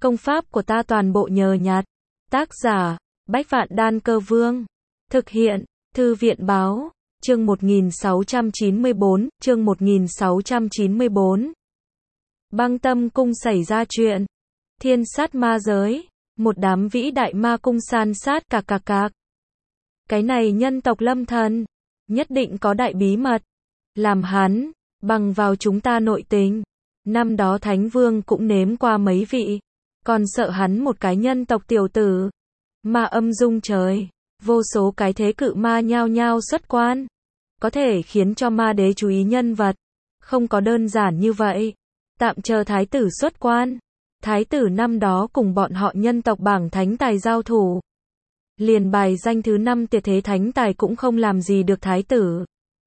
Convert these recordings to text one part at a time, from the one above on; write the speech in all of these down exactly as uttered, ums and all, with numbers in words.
Công pháp của ta toàn bộ nhờ nhặt. Tác giả, Bách Vạn Đan Cơ Vương. Thực hiện, Thư viện Báo. Chương một nghìn sáu trăm chín mươi bốn, chương một nghìn sáu trăm chín mươi bốn. Băng Tâm Cung xảy ra chuyện. Thiên sát ma giới. Một đám vĩ đại ma cung san sát cạc cạc cạc. Cái này nhân tộc Lâm Thần. Nhất định có đại bí mật. Làm hắn, bằng vào chúng ta nội tình. Năm đó Thánh Vương cũng nếm qua mấy vị. Còn sợ hắn một cái nhân tộc tiểu tử. Ma âm dung trời. Vô số cái thế cự ma nhao nhao xuất quan. Có thể khiến cho ma đế chú ý nhân vật. Không có đơn giản như vậy. Tạm chờ thái tử xuất quan. Thái tử năm đó cùng bọn họ nhân tộc bảng thánh tài giao thủ. Liền bài danh thứ năm tuyệt thế thánh tài cũng không làm gì được thái tử.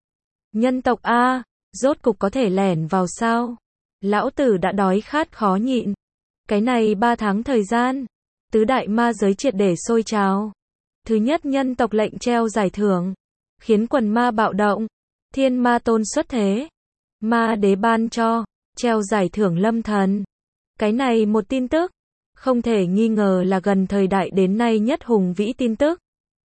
Nhân tộc A, rốt cục có thể lẻn vào sao? Lão tử đã đói khát khó nhịn. Cái này ba tháng thời gian. Tứ đại ma giới triệt để sôi trào. Thứ nhất nhân tộc lệnh treo giải thưởng. Khiến quần ma bạo động. Thiên ma tôn xuất thế. Ma đế ban cho. Treo giải thưởng Lâm Thần. Cái này một tin tức. Không thể nghi ngờ là gần thời đại đến nay nhất hùng vĩ tin tức.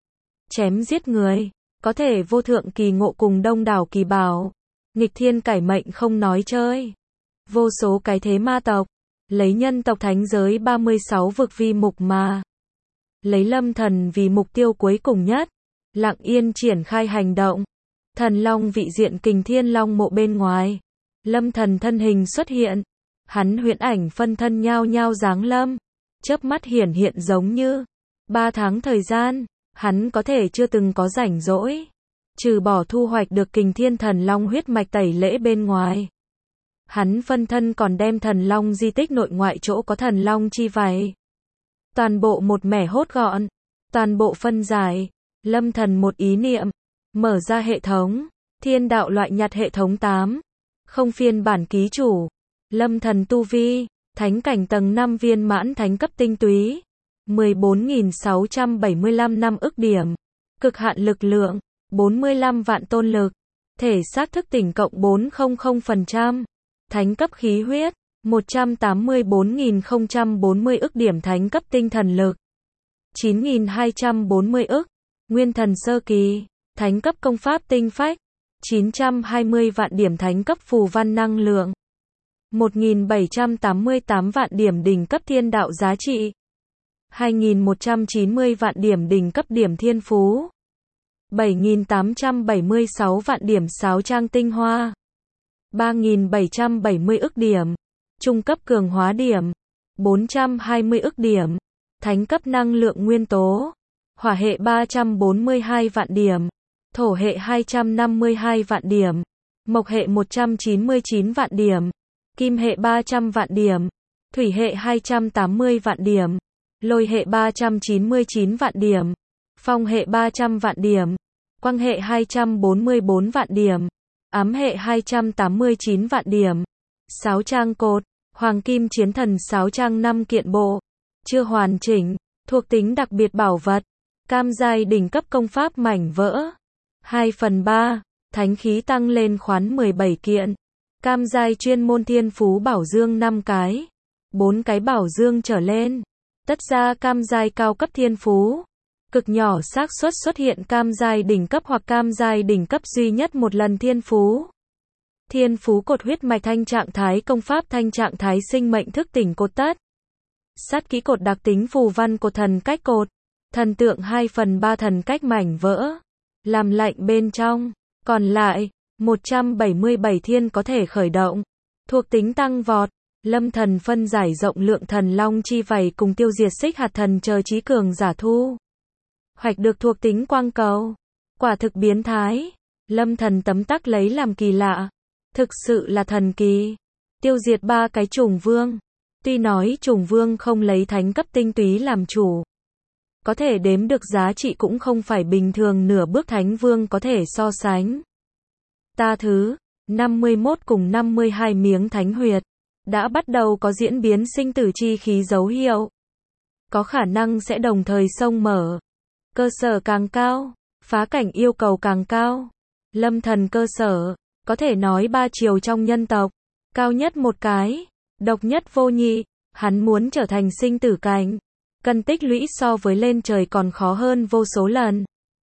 Chém giết người. Có thể vô thượng kỳ ngộ cùng đông đảo kỳ bảo. Nghịch thiên cải mệnh không nói chơi. Vô số cái thế ma tộc. Lấy nhân tộc thánh giới ba mươi sáu vực vi mục mà. Lấy Lâm Thần vì mục tiêu cuối cùng nhất. Lặng yên triển khai hành động. Thần Long vị diện Kình Thiên Long mộ bên ngoài. Lâm Thần thân hình xuất hiện. Hắn huyễn ảnh phân thân nhao nhao giáng lâm. Chớp mắt hiển hiện giống như. Ba tháng thời gian. Hắn có thể chưa từng có rảnh rỗi. Trừ bỏ thu hoạch được Kình Thiên Thần Long huyết mạch tẩy lễ bên ngoài. Hắn phân thân còn đem thần long di tích nội ngoại chỗ có thần long chi vảy. Toàn bộ một mẻ hốt gọn. Toàn bộ phân giải. Lâm Thần một ý niệm. Mở ra hệ thống. Thiên đạo loại nhặt hệ thống tám. Không phiên bản ký chủ. Lâm Thần tu vi. Thánh cảnh tầng năm viên mãn thánh cấp tinh túy. mười bốn nghìn sáu trăm bảy mươi lăm năm ức điểm. Cực hạn lực lượng. bốn mươi lăm vạn tôn lực. Thể xác thức tỉnh cộng bốn trăm phần trăm. Thánh cấp khí huyết, một trăm tám mươi bốn nghìn không trăm bốn mươi ức điểm thánh cấp tinh thần lực. chín nghìn hai trăm bốn mươi ức. Nguyên thần sơ kỳ, thánh cấp công pháp tinh phách. chín trăm hai mươi vạn điểm thánh cấp phù văn năng lượng. một nghìn bảy trăm tám mươi tám vạn điểm đỉnh cấp thiên đạo giá trị. hai nghìn một trăm chín mươi vạn điểm đỉnh cấp điểm thiên phú. bảy nghìn tám trăm bảy mươi sáu vạn điểm sáo trang tinh hoa. ba nghìn bảy trăm bảy mươi ức điểm. Trung cấp cường hóa điểm. bốn trăm hai mươi ức điểm. Thánh cấp năng lượng nguyên tố. Hỏa hệ ba trăm bốn mươi hai vạn điểm. Thổ hệ hai trăm năm mươi hai vạn điểm. Mộc hệ một trăm chín mươi chín vạn điểm. Kim hệ ba trăm vạn điểm. Thủy hệ hai trăm tám mươi vạn điểm. Lôi hệ ba trăm chín mươi chín vạn điểm. Phong hệ ba trăm vạn điểm. Quang hệ hai trăm bốn mươi bốn vạn điểm. Ám hệ hai trăm tám mươi chín vạn điểm. Sáo trang cột. Hoàng kim chiến thần sáo trang năm kiện bộ. Chưa hoàn chỉnh. Thuộc tính đặc biệt bảo vật. Cam giai đỉnh cấp công pháp mảnh vỡ. hai phần ba. Thánh khí tăng lên khoán mười bảy kiện. Cam giai chuyên môn thiên phú bảo dương năm cái. bốn cái bảo dương trở lên. Tất ra cam giai cao cấp thiên phú. Cực nhỏ xác suất xuất hiện cam giai đỉnh cấp hoặc cam giai đỉnh cấp duy nhất một lần thiên phú. Thiên phú cột huyết mạch thanh trạng thái công pháp thanh trạng thái sinh mệnh thức tỉnh cột tất. Sát kỹ cột đặc tính phù văn cột thần cách cột. Thần tượng hai phần ba thần cách mảnh vỡ. Làm lạnh bên trong. Còn lại, một trăm bảy mươi bảy thiên có thể khởi động. Thuộc tính tăng vọt. Lâm Thần phân giải rộng lượng thần long chi vảy cùng tiêu diệt xích hạt thần chờ trí cường giả thu. Hoạch được thuộc tính quang cầu. Quả thực biến thái. Lâm Thần tấm tắc lấy làm kỳ lạ. Thực sự là thần kỳ. Tiêu diệt ba cái trùng vương. Tuy nói trùng vương không lấy thánh cấp tinh túy làm chủ. Có thể đếm được giá trị cũng không phải bình thường nửa bước thánh vương có thể so sánh. Ta thứ, năm mươi mốt cùng năm mươi hai miếng thánh huyệt. Đã bắt đầu có diễn biến sinh tử chi khí dấu hiệu. Có khả năng sẽ đồng thời xông mở. Cơ sở càng cao, phá cảnh yêu cầu càng cao. Lâm Thần cơ sở, có thể nói ba chiều trong nhân tộc. Cao nhất một cái, độc nhất vô nhị, Hắn muốn trở thành sinh tử cảnh, cần tích lũy so với lên trời còn khó hơn vô số lần.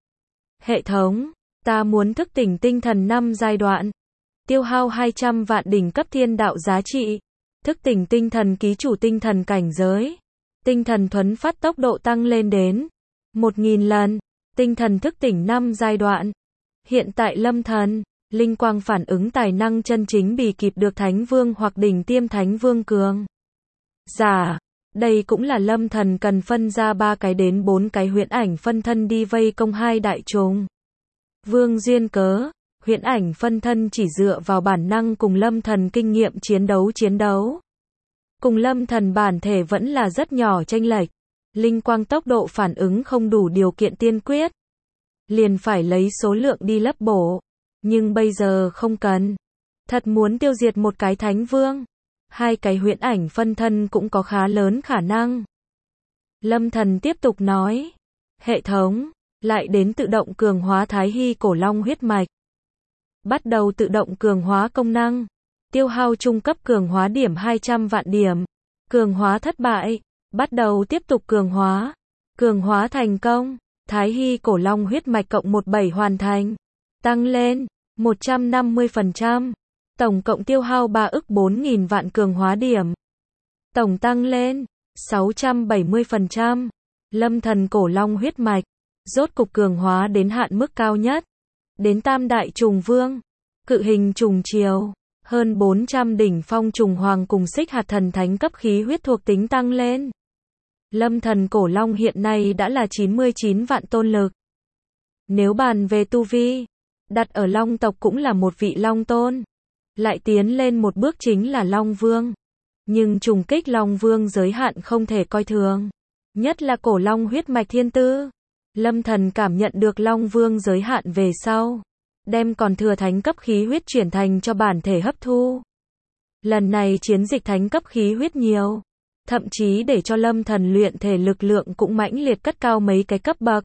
Hệ thống, ta muốn thức tỉnh tinh thần năm giai đoạn. Tiêu hao hai trăm vạn đỉnh cấp thiên đạo giá trị. Thức tỉnh tinh thần ký chủ tinh thần cảnh giới. Tinh thần thuấn phát tốc độ tăng lên đến một nghìn lần. Tinh thần thức tỉnh năm giai đoạn. Hiện tại lâm thần, linh quang phản ứng tài năng chân chính bì kịp được Thánh Vương hoặc đỉnh tiêm Thánh Vương cường giả. Đây cũng là lâm thần cần phân ra ba cái đến bốn cái huyễn ảnh phân thân đi vây công hai đại trùng vương duyên cớ. Huyễn ảnh phân thân chỉ dựa vào bản năng cùng lâm thần kinh nghiệm chiến đấu chiến đấu. Cùng lâm thần bản thể vẫn là rất nhỏ chênh lệch. Linh quang tốc độ phản ứng không đủ điều kiện tiên quyết. Liền phải lấy số lượng đi lấp bổ. Nhưng bây giờ không cần. Thật muốn tiêu diệt một cái Thánh Vương. Hai cái huyễn ảnh phân thân cũng có khá lớn khả năng. Lâm thần tiếp tục nói. Hệ thống, lại đến tự động cường hóa Thái Hy cổ long huyết mạch. Bắt đầu tự động cường hóa công năng. Tiêu hao trung cấp cường hóa điểm hai trăm vạn điểm. Cường hóa thất bại. Bắt đầu tiếp tục cường hóa. Cường hóa thành công. Thái Hy cổ long huyết mạch cộng mười bảy hoàn thành. Tăng lên một trăm năm mươi phần trăm. Tổng cộng tiêu hao ba ức bốn nghìn vạn cường hóa điểm. Tổng tăng lên sáu trăm bảy mươi phần trăm. Lâm thần cổ long huyết mạch rốt cục cường hóa đến hạn mức cao nhất. Đến tam đại trùng vương, cự hình trùng triều, hơn bốn trăm đỉnh phong trùng hoàng cùng xích hạt thần thánh cấp khí huyết thuộc tính tăng lên. Lâm thần cổ long hiện nay đã là chín mươi chín vạn tôn lực. Nếu bàn về tu vi, đặt ở long tộc cũng là một vị long tôn. Lại tiến lên một bước chính là long vương. Nhưng trùng kích long vương giới hạn không thể coi thường. Nhất là cổ long huyết mạch thiên tư. Lâm thần cảm nhận được long vương giới hạn về sau. Đem còn thừa thánh cấp khí huyết chuyển thành cho bản thể hấp thu. Lần này chiến dịch thánh cấp khí huyết nhiều. Thậm chí để cho lâm thần luyện thể lực lượng cũng mãnh liệt cất cao mấy cái cấp bậc.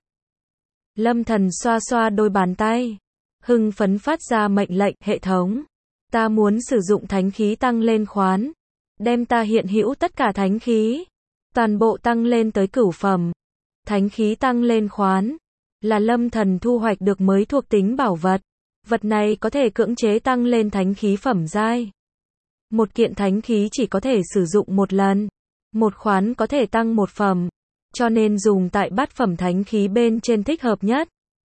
Lâm thần xoa xoa đôi bàn tay. Hưng phấn phát ra mệnh lệnh hệ thống. Ta muốn sử dụng thánh khí tăng lên khoán. Đem ta hiện hữu tất cả thánh khí. Toàn bộ tăng lên tới cửu phẩm. Thánh khí tăng lên khoán. Là lâm thần thu hoạch được mới thuộc tính bảo vật. Vật này có thể cưỡng chế tăng lên thánh khí phẩm giai. Một kiện thánh khí chỉ có thể sử dụng một lần. Một khoán có thể tăng một phẩm. Cho nên dùng tại bát phẩm thánh khí bên trên thích hợp nhất.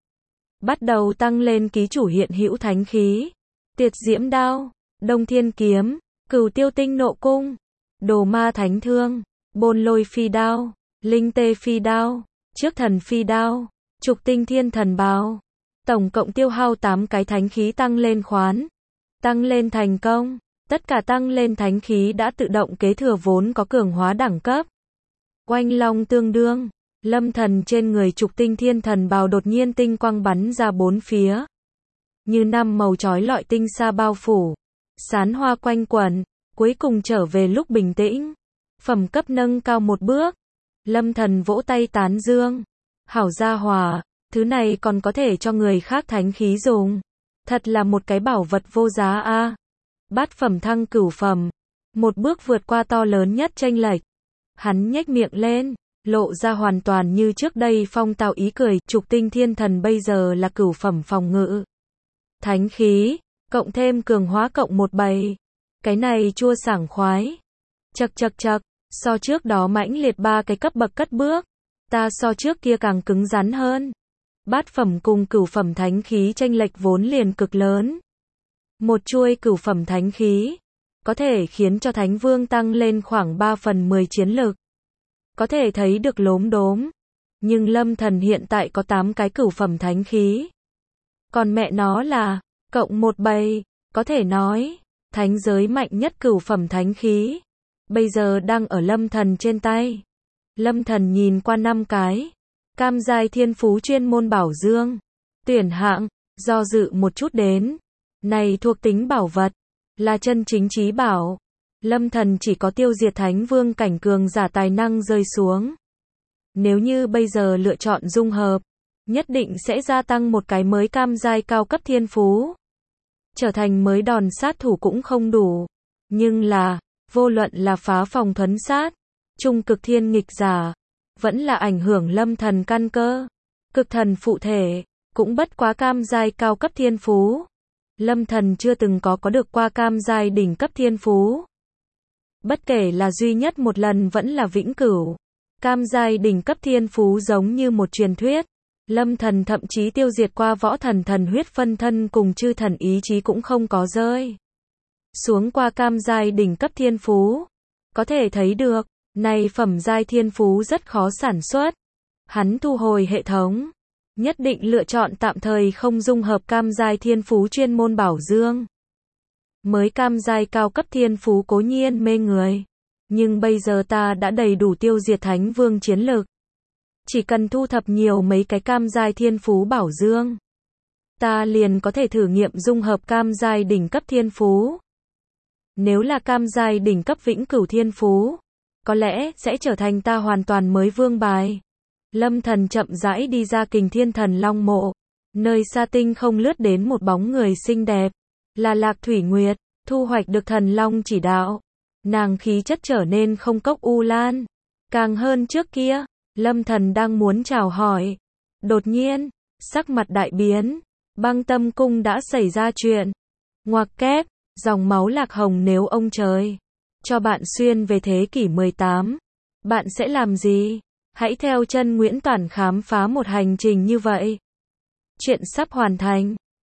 Bắt đầu tăng lên ký chủ hiện hữu thánh khí. Tiệt diễm đao, đông thiên kiếm, cửu tiêu tinh nộ cung, đồ ma thánh thương, bôn lôi phi đao, linh tê phi đao, trước thần phi đao, trục tinh thiên thần bào. Tổng cộng tiêu hao tám cái thánh khí tăng lên khoán. Tăng lên thành công. Tất cả tăng lên thánh khí đã tự động kế thừa vốn có cường hóa đẳng cấp. Oanh long tương đương. Lâm thần trên người trục tinh thiên thần bào đột nhiên tinh quang bắn ra bốn phía. Như năm màu chói lọi tinh sa bao phủ. Sán hoa quanh quẩn. Cuối cùng trở về lúc bình tĩnh. Phẩm cấp nâng cao một bước. Lâm thần vỗ tay tán dương. Hảo gia hỏa. Thứ này còn có thể cho người khác thánh khí dùng. Thật là một cái bảo vật vô giá a. À. Bát phẩm thăng cửu phẩm. Một bước vượt qua to lớn nhất chênh lệch. Hắn nhếch miệng lên. Lộ ra hoàn toàn như trước đây phong tao ý cười. Trục tinh thiên thần bây giờ là cửu phẩm phòng ngự. Thánh khí. Cộng thêm cường hóa cộng một bầy. Cái này chua sảng khoái. Chật chật chật. So trước đó mãnh liệt ba cái cấp bậc cất bước. Ta so trước kia càng cứng rắn hơn. Bát phẩm cùng cửu phẩm thánh khí chênh lệch vốn liền cực lớn. Một chuôi cửu phẩm thánh khí. Có thể khiến cho Thánh Vương tăng lên khoảng ba phần mười chiến lực. Có thể thấy được lốm đốm. Nhưng lâm thần hiện tại có tám cái cửu phẩm thánh khí. Còn mẹ nó là, cộng một bầy, có thể nói, thánh giới mạnh nhất cửu phẩm thánh khí. Bây giờ đang ở lâm thần trên tay. Lâm thần nhìn qua năm cái. Cam giai thiên phú chuyên môn bảo dương. Tuyển hạng, do dự một chút đến. Này thuộc tính bảo vật. Là chân chính chí bảo. Lâm thần chỉ có tiêu diệt thánh vương cảnh cường giả tài năng rơi xuống. Nếu như bây giờ lựa chọn dung hợp. Nhất định sẽ gia tăng một cái mới cam giai cao cấp thiên phú. Trở thành mới đòn sát thủ cũng không đủ. Nhưng là, Vô luận là phá phòng thuấn sát, trung cực thiên nghịch giả, vẫn là ảnh hưởng lâm thần căn cơ, cực thần phụ thể, cũng bất quá cam giai cao cấp thiên phú. Lâm thần chưa từng có có được qua cam giai đỉnh cấp thiên phú. Bất kể là duy nhất một lần vẫn là vĩnh cửu. Cam giai đỉnh cấp thiên phú giống như một truyền thuyết. Lâm thần thậm chí tiêu diệt qua võ thần thần huyết phân thân cùng chư thần ý chí cũng không có rơi xuống qua cam giai đỉnh cấp thiên phú. Có thể thấy được, này phẩm giai thiên phú rất khó sản xuất. Hắn thu hồi hệ thống, nhất định lựa chọn tạm thời không dung hợp cam giai thiên phú chuyên môn bảo dương. Mới cam giai cao cấp thiên phú cố nhiên mê người, nhưng bây giờ ta đã đầy đủ tiêu diệt thánh vương chiến lực. Chỉ cần thu thập nhiều mấy cái cam giai thiên phú bảo dương, ta liền có thể thử nghiệm dung hợp cam giai đỉnh cấp thiên phú. Nếu là cam giai đỉnh cấp vĩnh cửu thiên phú, có lẽ sẽ trở thành ta hoàn toàn mới vương bài. Lâm thần chậm rãi đi ra Kình Thiên Thần Long mộ, nơi xa tinh không lướt đến một bóng người xinh đẹp, là Lạc Thủy Nguyệt, thu hoạch được thần long chỉ đạo. Nàng khí chất trở nên không cốc u lan, càng hơn trước kia. Lâm thần đang muốn chào hỏi, đột nhiên, sắc mặt đại biến, Băng Tâm Cung đã xảy ra chuyện. Ngoặc kép, dòng máu Lạc Hồng, nếu ông trời cho bạn xuyên về thế kỷ mười tám, bạn sẽ làm gì? Hãy theo chân Nguyễn Toản khám phá một hành trình như vậy. Chuyện sắp hoàn thành.